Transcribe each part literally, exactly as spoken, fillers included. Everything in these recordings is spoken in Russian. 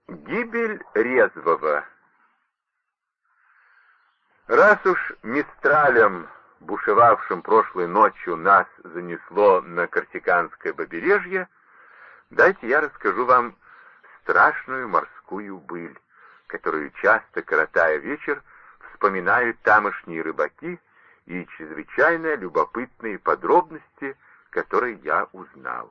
Гибель Резвого. Раз уж мистралем, бушевавшим прошлой ночью, нас занесло на Корсиканское побережье, дайте я расскажу вам страшную морскую быль, которую часто, коротая вечер, вспоминают тамошние рыбаки, и чрезвычайно любопытные подробности, которые я узнал.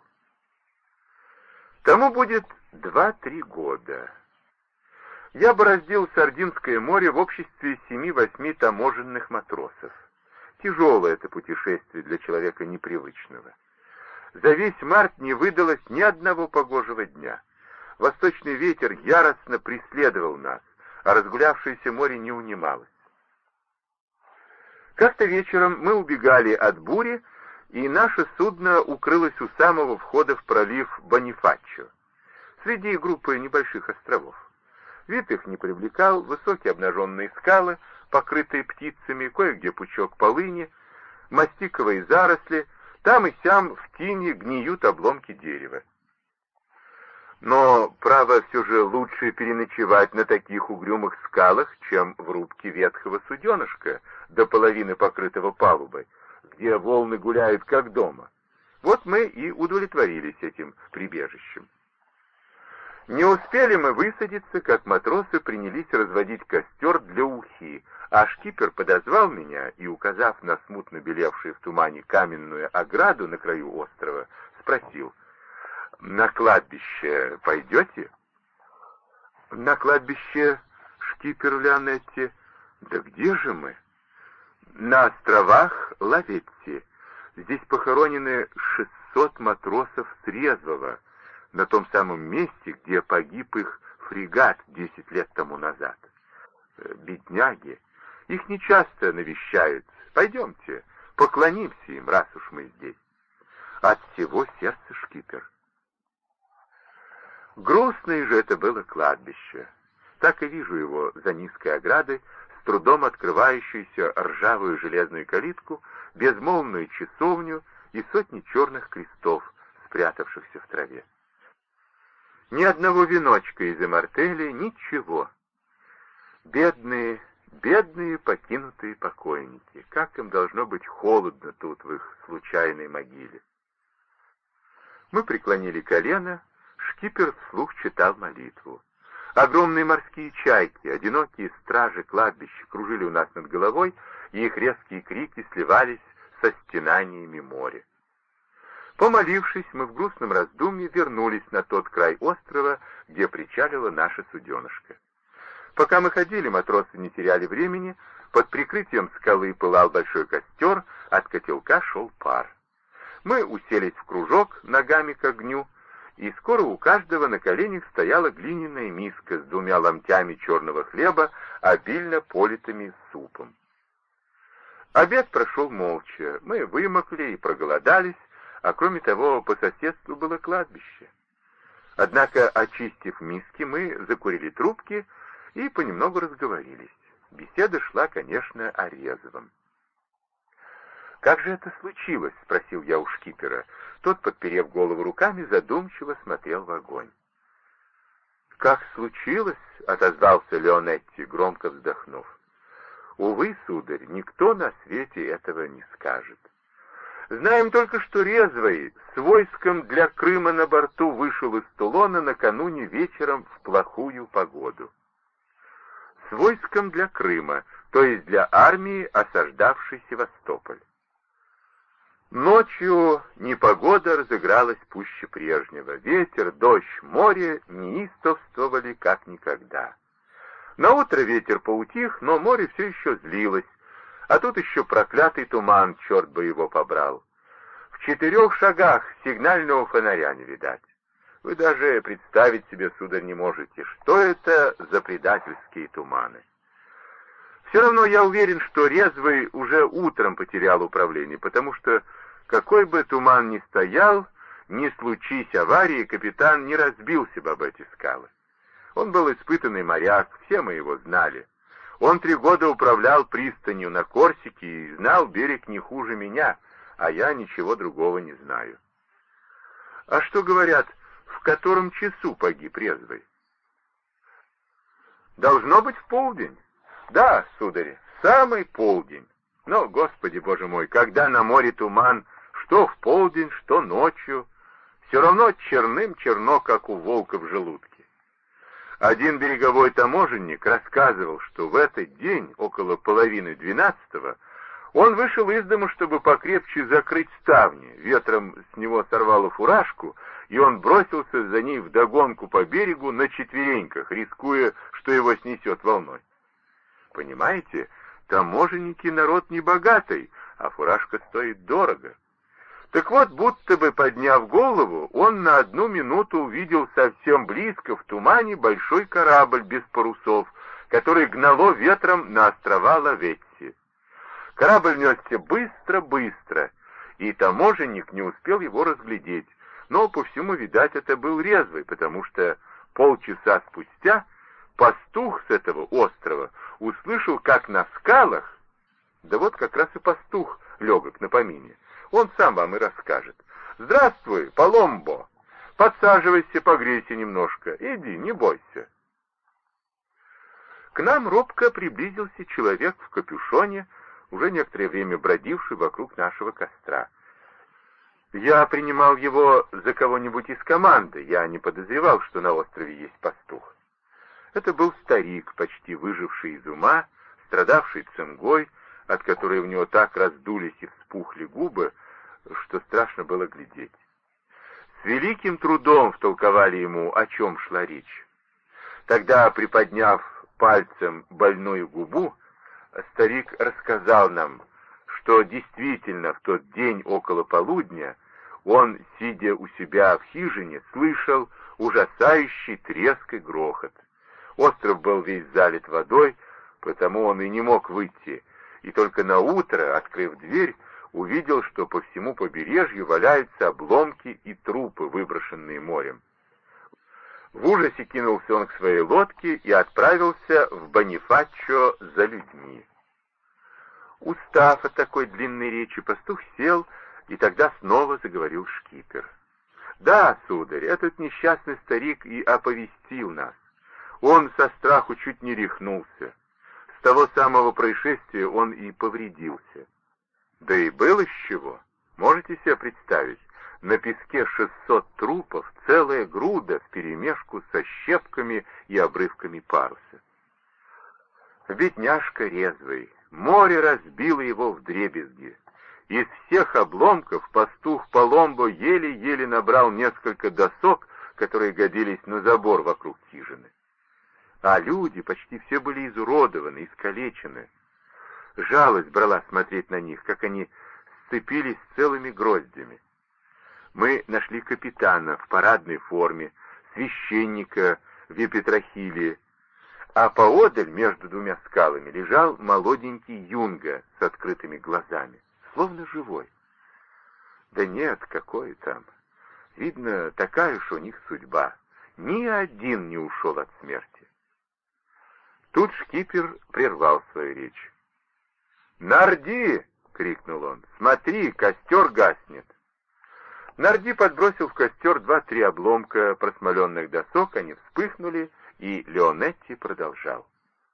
Тому будет два-три года. Я бороздил Сардинское море в обществе семи-восьми таможенных матросов. Тяжелое это путешествие для человека непривычного. За весь март не выдалось ни одного погожего дня. Восточный ветер яростно преследовал нас, а разгулявшееся море не унималось. Как-то вечером мы убегали от бури, и наше судно укрылось у самого входа в пролив Бонифаччо, среди группы небольших островов. Вид их не привлекал, высокие обнаженные скалы, покрытые птицами, кое-где пучок полыни, мастиковые заросли, там и сям в тени гниют обломки дерева. Но, право, все же лучше переночевать на таких угрюмых скалах, чем в рубке ветхого суденышка, до половины покрытого палубой, где волны гуляют как дома. Вот мы и удовлетворились этим прибежищем. Не успели мы высадиться, как матросы принялись разводить костер для ухи, а шкипер подозвал меня и, указав на смутно белевшую в тумане каменную ограду на краю острова, спросил: «На кладбище пойдете?» «На кладбище, шкипер Леонетти? Да где же мы?» «На островах Лаветти. Здесь похоронены шестьсот матросов с Резвого, на том самом месте, где погиб их фрегат десять лет тому назад. Бедняги, их нечасто навещают. Пойдемте, поклонимся им, раз уж мы здесь». «От всего сердца, шкипер». Грустное же это было кладбище. Так и вижу его за низкой оградой, с трудом открывающуюся ржавую железную калитку, безмолвную часовню и сотни черных крестов, спрятавшихся в траве. Ни одного веночка из иммортели, ничего. Бедные, бедные покинутые покойники. Как им должно быть холодно тут, в их случайной могиле. Мы преклонили колено, шкипер вслух читал молитву. Огромные морские чайки, одинокие стражи кладбища, кружили у нас над головой, и их резкие крики сливались со стенаниями моря. Помолившись, мы в грустном раздумье вернулись на тот край острова, где причалило наше суденышко. Пока мы ходили, матросы не теряли времени, под прикрытием скалы пылал большой костер, от котелка шел пар. Мы уселись в кружок ногами к огню, и скоро у каждого на коленях стояла глиняная миска с двумя ломтями черного хлеба, обильно политыми супом. Обед прошел молча, мы вымокли и проголодались, а кроме того, по соседству было кладбище. Однако, очистив миски, мы закурили трубки и понемногу разговорились. Беседа шла, конечно, о Резвом. «Как же это случилось?» — спросил я у шкипера. Тот, подперев голову руками, задумчиво смотрел в огонь. «Как случилось?» — отозвался Леонетти, громко вздохнув. «Увы, сударь, никто на свете этого не скажет. Знаем только, что Резвый с войском для Крыма на борту вышел из Тулона накануне вечером в плохую погоду. С войском для Крыма, то есть для армии, осаждавшей Севастополь. Ночью непогода разыгралась пуще прежнего. Ветер, дождь, море неистовствовали как никогда. Наутро ветер поутих, но море все еще злилось, а тут еще проклятый туман, черт бы его побрал. В четырех шагах сигнального фонаря не видать. Вы даже представить себе, сударь, не можете, что это за предательские туманы. Все равно я уверен, что Резвый уже утром потерял управление, потому что какой бы туман ни стоял, не случись аварии, капитан не разбился бы об эти скалы. Он был испытанный моряк, все мы его знали. Он три года управлял пристанью на Корсике и знал берег не хуже меня, а я ничего другого не знаю. А что говорят, в котором часу погиб Резвый? Должно быть в полдень. Да, сударь, самый полдень. Но, Господи Боже мой, когда на море туман, что в полдень, что ночью, все равно черным черно, как у волка в желудке. Один береговой таможенник рассказывал, что в этот день, около половины двенадцатого, он вышел из дома, чтобы покрепче закрыть ставни. Ветром с него сорвало фуражку, и он бросился за ней вдогонку по берегу на четвереньках, рискуя, что его снесет волной. Понимаете, таможенники народ небогатый, а фуражка стоит дорого. Так вот, будто бы подняв голову, он на одну минуту увидел совсем близко в тумане большой корабль без парусов, который гнало ветром на острова Лаветти. Корабль несся быстро-быстро, и таможенник не успел его разглядеть, но по всему, видать, это был резвый, потому что полчаса спустя пастух с этого острова услышал, как на скалах, да вот как раз и пастух легок на помине, он сам вам и расскажет. «Здравствуй, Паломбо! Подсаживайся, погрейся немножко, иди, не бойся». К нам робко приблизился человек в капюшоне, уже некоторое время бродивший вокруг нашего костра. Я принимал его за кого-нибудь из команды, я не подозревал, что на острове есть пастух. Это был старик, почти выживший из ума, страдавший цингой, от которой у него так раздулись и вспухли губы, что страшно было глядеть. С великим трудом втолковали ему, о чем шла речь. Тогда, приподняв пальцем больную губу, старик рассказал нам, что действительно в тот день около полудня он, сидя у себя в хижине, слышал ужасающий треск и грохот. Остров был весь залит водой, потому он и не мог выйти, и только на утро, открыв дверь, увидел, что по всему побережью валяются обломки и трупы, выброшенные морем. В ужасе кинулся он к своей лодке и отправился в Бонифаччо за людьми. Устав от такой длинной речи, пастух сел, и тогда снова заговорил шкипер. «Да, сударь, этот несчастный старик и оповестил нас. Он со страху чуть не рехнулся. С того самого происшествия он и повредился. Да и было с чего. Можете себе представить, на песке шестьсот трупов, целая груда вперемешку со щепками и обрывками паруса. Бедняжка резвый, море разбило его вдребезги. Из всех обломков пастух Паломбо еле-еле набрал несколько досок, которые годились на забор вокруг хижины. А люди почти все были изуродованы, искалечены. Жалость брала смотреть на них, как они сцепились целыми гроздями. Мы нашли капитана в парадной форме, священника в епитрахилии, а поодаль между двумя скалами лежал молоденький юнга с открытыми глазами, словно живой. Да нет, какой там. Видно, такая уж у них судьба. Ни один не ушел от смерти. Тут шкипер прервал свою речь. «Нарди!» — крикнул он. «Смотри, костер гаснет!» Нарди подбросил в костер два-три обломка просмоленных досок, они вспыхнули, и Леонетти продолжал.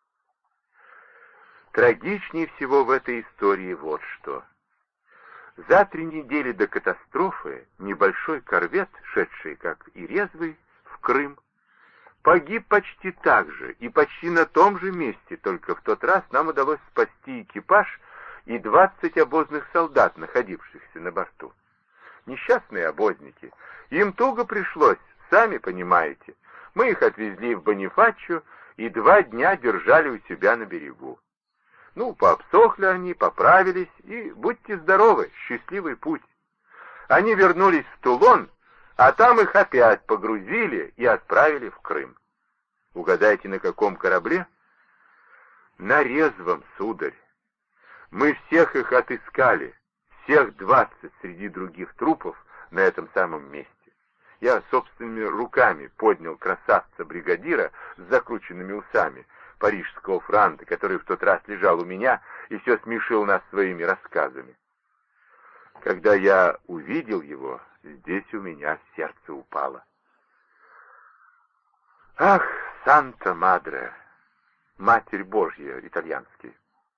Трагичнее всего в этой истории вот что. За три недели до катастрофы небольшой корвет, шедший, как и резвый, в Крым, погиб почти так же и почти на том же месте, только в тот раз нам удалось спасти экипаж и двадцать обозных солдат, находившихся на борту. Несчастные обозники, им туго пришлось, сами понимаете. Мы их отвезли в Бонифаччо и два дня держали у себя на берегу. Ну, пообсохли они, поправились, и будьте здоровы, счастливый путь. Они вернулись в Тулон, а там их опять погрузили и отправили в Крым. Угадайте, на каком корабле? На резвом, сударь. Мы всех их отыскали, всех двадцать среди других трупов на этом самом месте. Я собственными руками поднял красавца-бригадира с закрученными усами, парижского франта, который в тот раз лежал у меня и все смешил нас своими рассказами. Когда я увидел его, здесь у меня сердце упало. Ах, Санта-Мадре! «Матерь Божья» итальянский.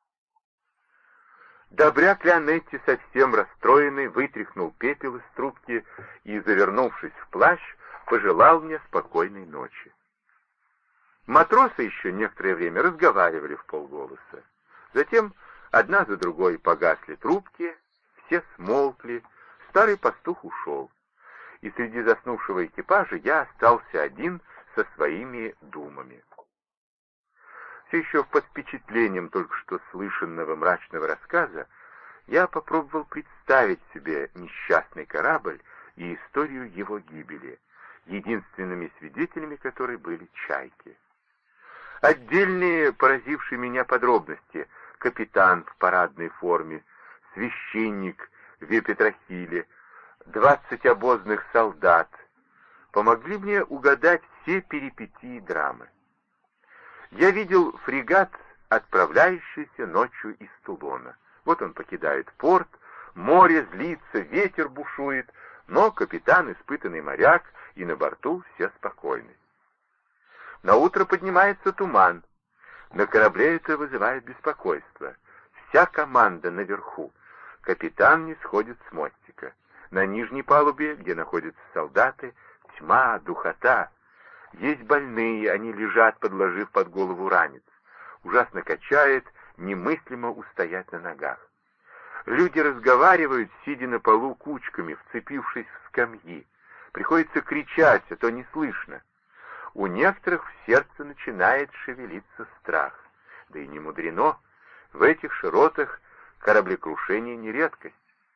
Добряк Леонетти, совсем расстроенный, вытряхнул пепел из трубки и, завернувшись в плащ, пожелал мне спокойной ночи. Матросы еще некоторое время разговаривали вполголоса. Затем одна за другой погасли трубки, все смолкли, старый пастух ушел, и среди заснувшего экипажа я остался один со своими думами. Все еще под впечатлением только что слышанного мрачного рассказа я попробовал представить себе несчастный корабль и историю его гибели, единственными свидетелями которой были чайки. Отдельные поразившие меня подробности: капитан в парадной форме, священник в епитрахиле, двадцать обозных солдат, помогли мне угадать все перипетии драмы. Я видел фрегат, отправляющийся ночью из Тулона. Вот он покидает порт, море злится, ветер бушует, но капитан — испытанный моряк, и на борту все спокойны. На утро поднимается туман. На корабле это вызывает беспокойство. Вся команда наверху. Капитан не сходит с мостика. На нижней палубе, где находятся солдаты, тьма, духота. Есть больные, они лежат, подложив под голову ранец. Ужасно качает, немыслимо устоять на ногах. Люди разговаривают, сидя на полу кучками, вцепившись в скамьи. Приходится кричать, а то не слышно. У некоторых в сердце начинает шевелиться страх. Да и не мудрено, в этих широтах кораблекрушение не редкость.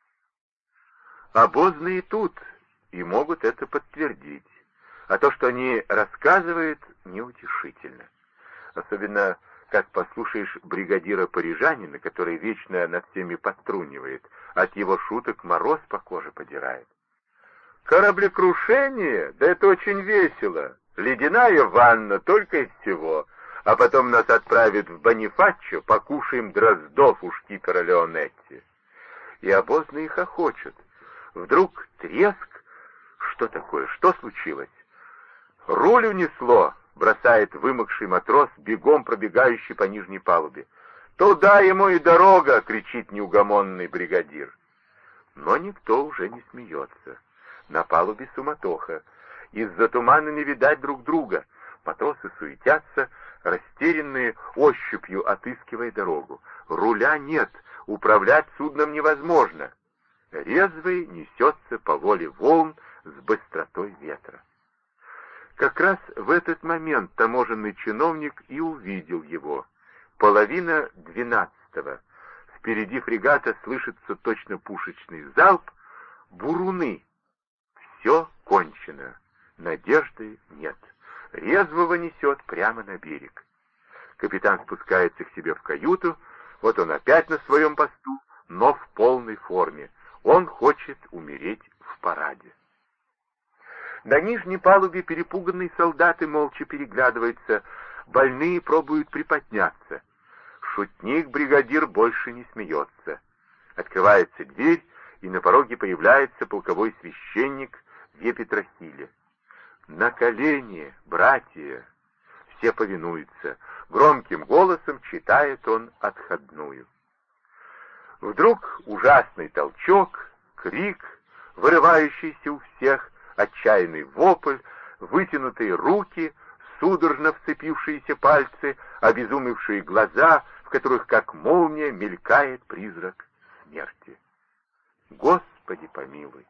Обозные тут и могут это подтвердить. А то, что они рассказывают, неутешительно. Особенно, как послушаешь бригадира-парижанина, который вечно над всеми подтрунивает, от его шуток мороз по коже подирает. Кораблекрушение? Да это очень весело. Ледяная ванна только и всего. А потом нас отправят в Бонифаччо, покушаем дроздов у шкипера Леонетти. И обозные хохочут. Вдруг треск. Что такое? Что случилось? «Руль унесло!» — бросает вымокший матрос, бегом пробегающий по нижней палубе. «Туда ему и дорога!» — кричит неугомонный бригадир. Но никто уже не смеется. На палубе суматоха. Из-за тумана не видать друг друга. Матросы суетятся, растерянные, ощупью отыскивая дорогу. Руля нет, управлять судном невозможно. Резвый несется по воле волн с быстротой ветра. Как раз в этот момент таможенный чиновник и увидел его. Половина двенадцатого. Впереди фрегата слышится точно пушечный залп. Буруны. Все кончено. Надежды нет. Резвого несет прямо на берег. Капитан спускается к себе в каюту. Вот он опять на своем посту, но в полной форме. Он хочет умереть в параде. На нижней палубе перепуганные солдаты молча переглядываются, больные пробуют приподняться. Шутник-бригадир больше не смеется. Открывается дверь, и на пороге появляется полковой священник в епитрахиле. «На колени, братья!» Все повинуются. Громким голосом читает он отходную. Вдруг ужасный толчок, крик, вырывающийся у всех, отчаянный вопль, вытянутые руки, судорожно вцепившиеся пальцы, обезумевшие глаза, в которых как молния мелькает призрак смерти. Господи помилуй!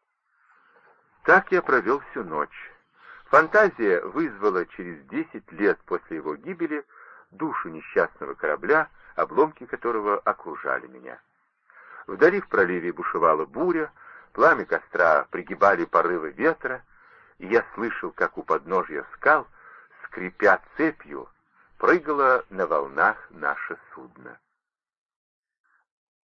Так я провел всю ночь. Фантазия вызвала через десять лет после его гибели душу несчастного корабля, обломки которого окружали меня. Вдали в проливе бушевала буря, пламя костра пригибали порывы ветра, и я слышал, как у подножья скал, скрипя цепью, прыгало на волнах наше судно.